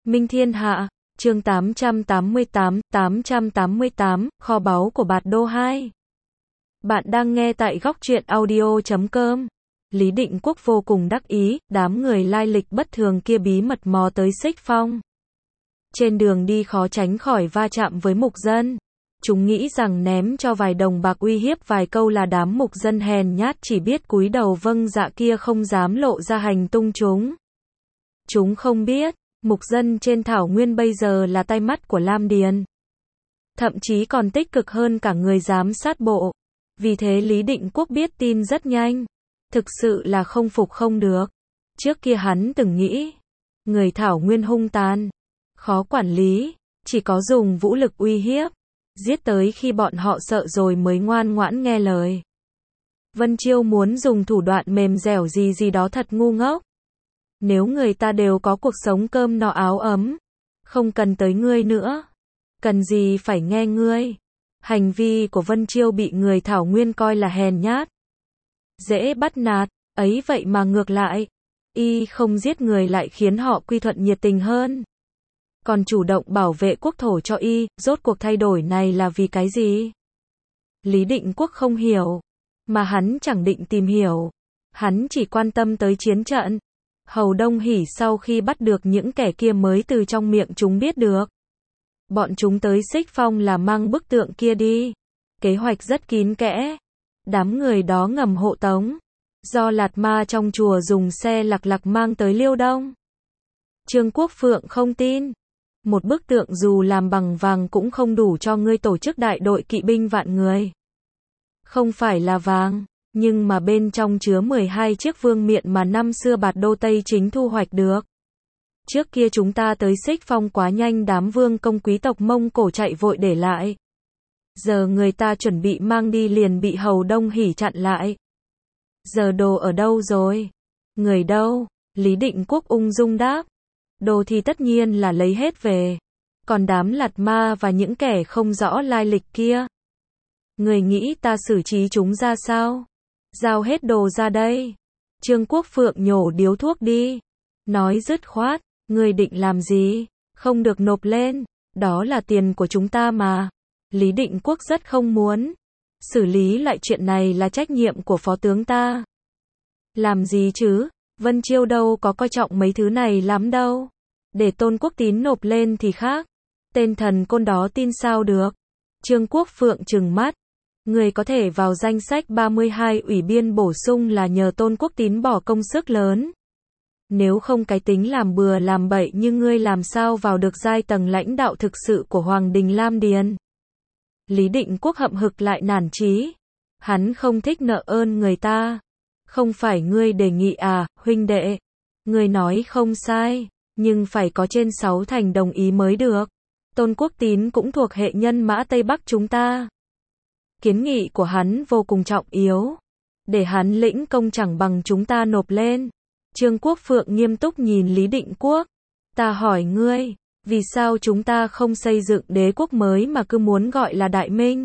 Minh Thiên Hạ, chương 888, kho báu của Bạt Đô 2. Bạn đang nghe tại góc truyện audio.com. Lý Định Quốc vô cùng đắc ý, đám người lai lịch bất thường kia bí mật mò tới Xích Phong. Trên đường đi khó tránh khỏi va chạm với mục dân. Chúng nghĩ rằng ném cho vài đồng bạc uy hiếp vài câu là đám mục dân hèn nhát chỉ biết cúi đầu vâng dạ kia không dám lộ ra hành tung chúng. Chúng không biết, mục dân trên thảo nguyên bây giờ là tai mắt của Lam Điền. Thậm chí còn tích cực hơn cả người giám sát bộ. Vì thế Lý Định Quốc biết tin rất nhanh. Thực sự là không phục không được. Trước kia hắn từng nghĩ, người thảo nguyên hung tàn, khó quản lý, chỉ có dùng vũ lực uy hiếp, giết tới khi bọn họ sợ rồi mới ngoan ngoãn nghe lời. Vân Chiêu muốn dùng thủ đoạn mềm dẻo gì đó thật ngu ngốc. Nếu người ta đều có cuộc sống cơm no áo ấm, không cần tới ngươi nữa. Cần gì phải nghe ngươi. Hành vi của Vân Chiêu bị người thảo nguyên coi là hèn nhát, dễ bắt nạt, ấy vậy mà ngược lại, y không giết người lại khiến họ quy thuận nhiệt tình hơn. Còn chủ động bảo vệ quốc thổ cho y, rốt cuộc thay đổi này là vì cái gì? Lý Định Quốc không hiểu, mà hắn chẳng định tìm hiểu. Hắn chỉ quan tâm tới chiến trận. Hầu Đông Hỉ sau khi bắt được những kẻ kia mới từ trong miệng chúng biết được. Bọn chúng tới Xích Phong là mang bức tượng kia đi. Kế hoạch rất kín kẽ. Đám người đó ngầm hộ tống. Do Lạt Ma trong chùa dùng xe lặc mang tới Liêu Đông. Trương Quốc Phượng không tin. Một bức tượng dù làm bằng vàng cũng không đủ cho ngươi tổ chức đại đội kỵ binh vạn người. Không phải là vàng, nhưng mà bên trong chứa 12 chiếc vương miện mà năm xưa Bạt Đô Tây chính thu hoạch được. Trước kia chúng ta tới Xích Phong quá nhanh, đám vương công quý tộc Mông Cổ chạy vội để lại. Giờ người ta chuẩn bị mang đi liền bị Hầu Đông Hỉ chặn lại. Giờ đồ ở đâu rồi? Người đâu? Lý Định Quốc ung dung đáp. Đồ thì tất nhiên là lấy hết về. Còn đám Lạt Ma và những kẻ không rõ lai lịch kia, người nghĩ ta xử trí chúng ra sao? Giao hết đồ ra đây. Trương Quốc Phượng nhổ điếu thuốc đi. Nói dứt khoát, người định làm gì? Không được nộp lên. Đó là tiền của chúng ta mà. Lý Định Quốc rất không muốn. Xử lý lại chuyện này là trách nhiệm của phó tướng ta. Làm gì chứ? Vân Chiêu đâu có coi trọng mấy thứ này lắm đâu. Để Tôn Quốc Tín nộp lên thì khác. Tên thần côn đó tin sao được? Trương Quốc Phượng trừng mắt. Người có thể vào danh sách 32 ủy viên bổ sung là nhờ Tôn Quốc Tín bỏ công sức lớn. Nếu không cái tính làm bừa làm bậy như ngươi làm sao vào được giai tầng lãnh đạo thực sự của Hoàng đình Lam Điền? Lý Định Quốc hậm hực lại nản chí. Hắn không thích nợ ơn người ta. Không phải ngươi đề nghị à, huynh đệ? Ngươi nói không sai, nhưng phải có trên 6 thành đồng ý mới được. Tôn Quốc Tín cũng thuộc hệ nhân mã Tây Bắc chúng ta. Kiến nghị của hắn vô cùng trọng yếu. Để hắn lĩnh công chẳng bằng chúng ta nộp lên. Trương Quốc Phượng nghiêm túc nhìn Lý Định Quốc. Ta hỏi ngươi, vì sao chúng ta không xây dựng đế quốc mới mà cứ muốn gọi là Đại Minh?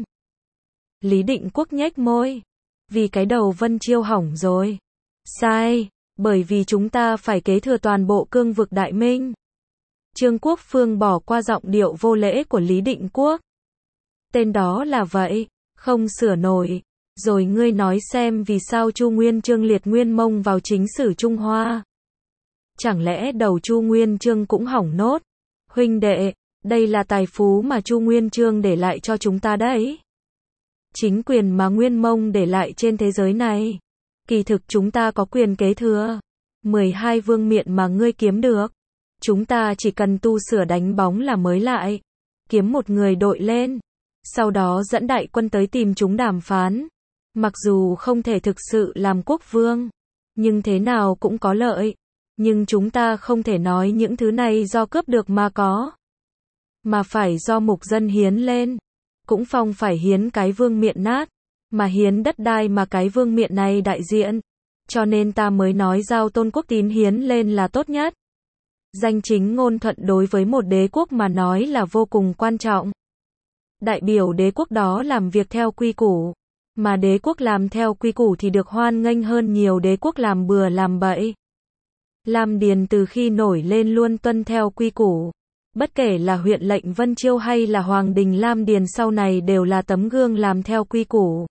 Lý Định Quốc nhếch môi. Vì cái đầu Vân Chiêu hỏng rồi. Sai, bởi vì chúng ta phải kế thừa toàn bộ cương vực Đại Minh. Trương Quốc Phương bỏ qua giọng điệu vô lễ của Lý Định Quốc. Tên đó là vậy, không sửa nổi. Rồi ngươi nói xem vì sao Chu Nguyên Chương liệt Nguyên Mông vào chính sử Trung Hoa. Chẳng lẽ đầu Chu Nguyên Chương cũng hỏng nốt? Huynh đệ, đây là tài phú mà Chu Nguyên Chương để lại cho chúng ta đấy. Chính quyền mà Nguyên Mông để lại trên thế giới này. Kỳ thực chúng ta có quyền kế thừa. 12 vương miện mà ngươi kiếm được. Chúng ta chỉ cần tu sửa đánh bóng là mới lại. Kiếm một người đội lên. Sau đó dẫn đại quân tới tìm chúng đàm phán. Mặc dù không thể thực sự làm quốc vương, nhưng thế nào cũng có lợi. Nhưng chúng ta không thể nói những thứ này do cướp được mà có. Mà phải do mục dân hiến lên. Cũng Phong phải hiến cái vương miện nát. Mà hiến đất đai mà cái vương miện này đại diện. Cho nên ta mới nói giao Tôn Quốc Tín hiến lên là tốt nhất. Danh chính ngôn thuận đối với một đế quốc mà nói là vô cùng quan trọng. Đại biểu đế quốc đó làm việc theo quy củ. Mà đế quốc làm theo quy củ thì được hoan nghênh hơn nhiều đế quốc làm bừa làm bậy. Lam Điền từ khi nổi lên luôn tuân theo quy củ. Bất kể là huyện lệnh Vân Chiêu hay là Hoàng đình Lam Điền sau này đều là tấm gương làm theo quy củ.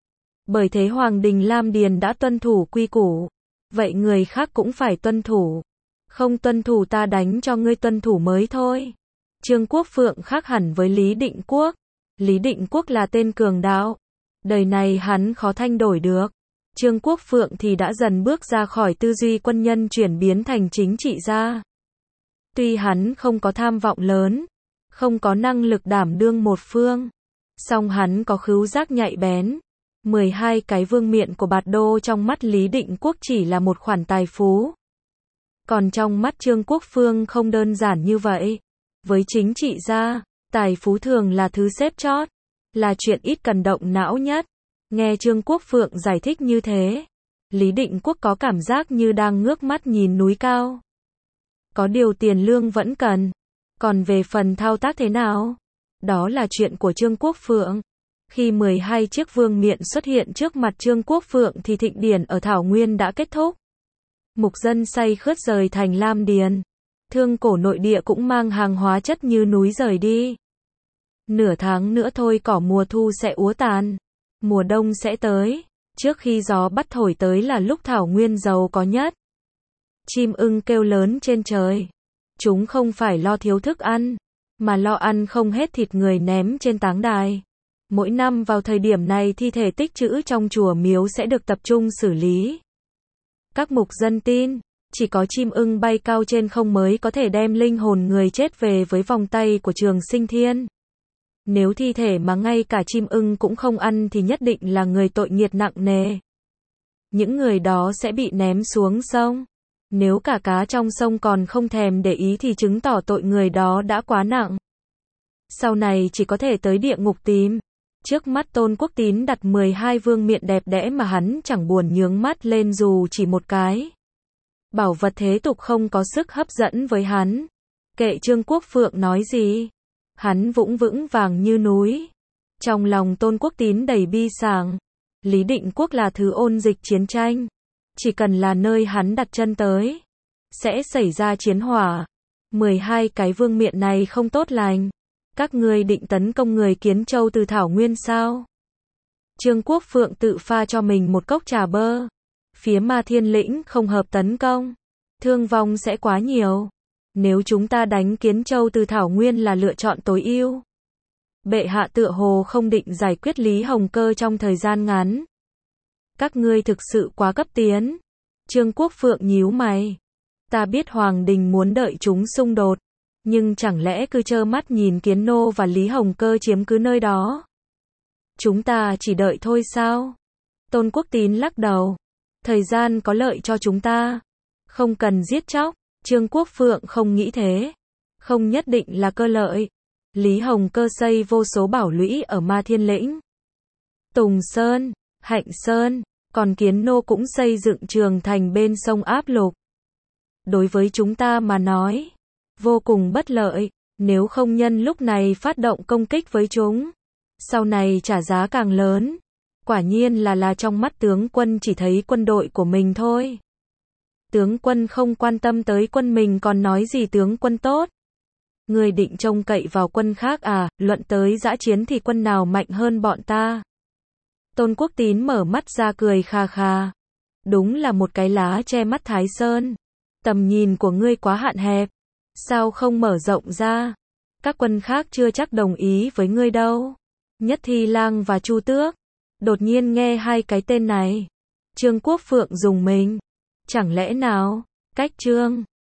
Bởi thế Hoàng đình Lam Điền đã tuân thủ quy củ. Vậy người khác cũng phải tuân thủ. Không tuân thủ ta đánh cho ngươi tuân thủ mới thôi. Trương Quốc Phượng khác hẳn với Lý Định Quốc. Lý Định Quốc là tên cường đạo. Đời này hắn khó thay đổi được. Trương Quốc Phượng thì đã dần bước ra khỏi tư duy quân nhân chuyển biến thành chính trị gia. Tuy hắn không có tham vọng lớn, không có năng lực đảm đương một phương, song hắn có khứu giác nhạy bén. 12 cái vương miện của Bạt Đô trong mắt Lý Định Quốc chỉ là một khoản tài phú. Còn trong mắt Trương Quốc Phương không đơn giản như vậy. Với chính trị gia, tài phú thường là thứ xếp chót, là chuyện ít cần động não nhất. Nghe Trương Quốc Phượng giải thích như thế, Lý Định Quốc có cảm giác như đang ngước mắt nhìn núi cao. Có điều tiền lương vẫn cần. Còn về phần thao tác thế nào? Đó là chuyện của Trương Quốc Phượng. Khi 12 chiếc vương miện xuất hiện trước mặt Trương Quốc Phượng thì thịnh điển ở Thảo Nguyên đã kết thúc. Mục dân say khướt rời thành Lam Điền. Thương cổ nội địa cũng mang hàng hóa chất như núi rời đi. Nửa tháng nữa thôi cỏ mùa thu sẽ úa tàn. Mùa đông sẽ tới. Trước khi gió bắt thổi tới là lúc Thảo Nguyên giàu có nhất. Chim ưng kêu lớn trên trời. Chúng không phải lo thiếu thức ăn, mà lo ăn không hết thịt người ném trên táng đài. Mỗi năm vào thời điểm này thi thể tích trữ trong chùa miếu sẽ được tập trung xử lý. Các mục dân tin, chỉ có chim ưng bay cao trên không mới có thể đem linh hồn người chết về với vòng tay của Trường Sinh Thiên. Nếu thi thể mà ngay cả chim ưng cũng không ăn thì nhất định là người tội nghiệt nặng nề. Những người đó sẽ bị ném xuống sông. Nếu cả cá trong sông còn không thèm để ý thì chứng tỏ tội người đó đã quá nặng. Sau này chỉ có thể tới địa ngục tìm. Trước mắt Tôn Quốc Tín đặt 12 vương miện đẹp đẽ mà hắn chẳng buồn nhướng mắt lên dù chỉ một cái. Bảo vật thế tục không có sức hấp dẫn với hắn. Kệ Trương Quốc Phượng nói gì. Hắn vững vàng như núi. Trong lòng Tôn Quốc Tín đầy bi sảng. Lý Định Quốc là thứ ôn dịch chiến tranh. Chỉ cần là nơi hắn đặt chân tới, sẽ xảy ra chiến hỏa. 12 cái vương miện này không tốt lành. Các ngươi định tấn công người Kiến Châu từ Thảo Nguyên sao? Trương Quốc Phượng tự pha cho mình một cốc trà bơ. Phía Ma Thiên Lĩnh không hợp tấn công. Thương vong sẽ quá nhiều. Nếu chúng ta đánh Kiến Châu từ Thảo Nguyên là lựa chọn tối ưu. Bệ hạ tựa hồ không định giải quyết Lý Hồng Cơ trong thời gian ngắn. Các ngươi thực sự quá cấp tiến. Trương Quốc Phượng nhíu mày. Ta biết Hoàng đình muốn đợi chúng xung đột. Nhưng chẳng lẽ cứ trơ mắt nhìn Kiến Nô và Lý Hồng Cơ chiếm cứ nơi đó? Chúng ta chỉ đợi thôi sao? Tôn Quốc Tín lắc đầu. Thời gian có lợi cho chúng ta. Không cần giết chóc. Trương Quốc Phượng không nghĩ thế. Không nhất định là cơ lợi. Lý Hồng Cơ xây vô số bảo lũy ở Ma Thiên Lĩnh, Tùng Sơn, Hạnh Sơn, còn Kiến Nô cũng xây dựng trường thành bên sông Áp Lục. Đối với chúng ta mà nói, vô cùng bất lợi, nếu không nhân lúc này phát động công kích với chúng. Sau này trả giá càng lớn. Quả nhiên là trong mắt tướng quân chỉ thấy quân đội của mình thôi. Tướng quân không quan tâm tới quân mình còn nói gì tướng quân tốt. Người định trông cậy vào quân khác à, luận tới dã chiến thì quân nào mạnh hơn bọn ta. Tôn Quốc Tín mở mắt ra cười kha kha. Đúng là một cái lá che mắt Thái Sơn. Tầm nhìn của ngươi quá hạn hẹp. Sao không mở rộng ra? Các quân khác chưa chắc đồng ý với ngươi đâu. Nhất Thi Lang và Chu Tước. Đột nhiên nghe hai cái tên này. Trương Quốc Phượng dùng mình. Chẳng lẽ nào, cách Trương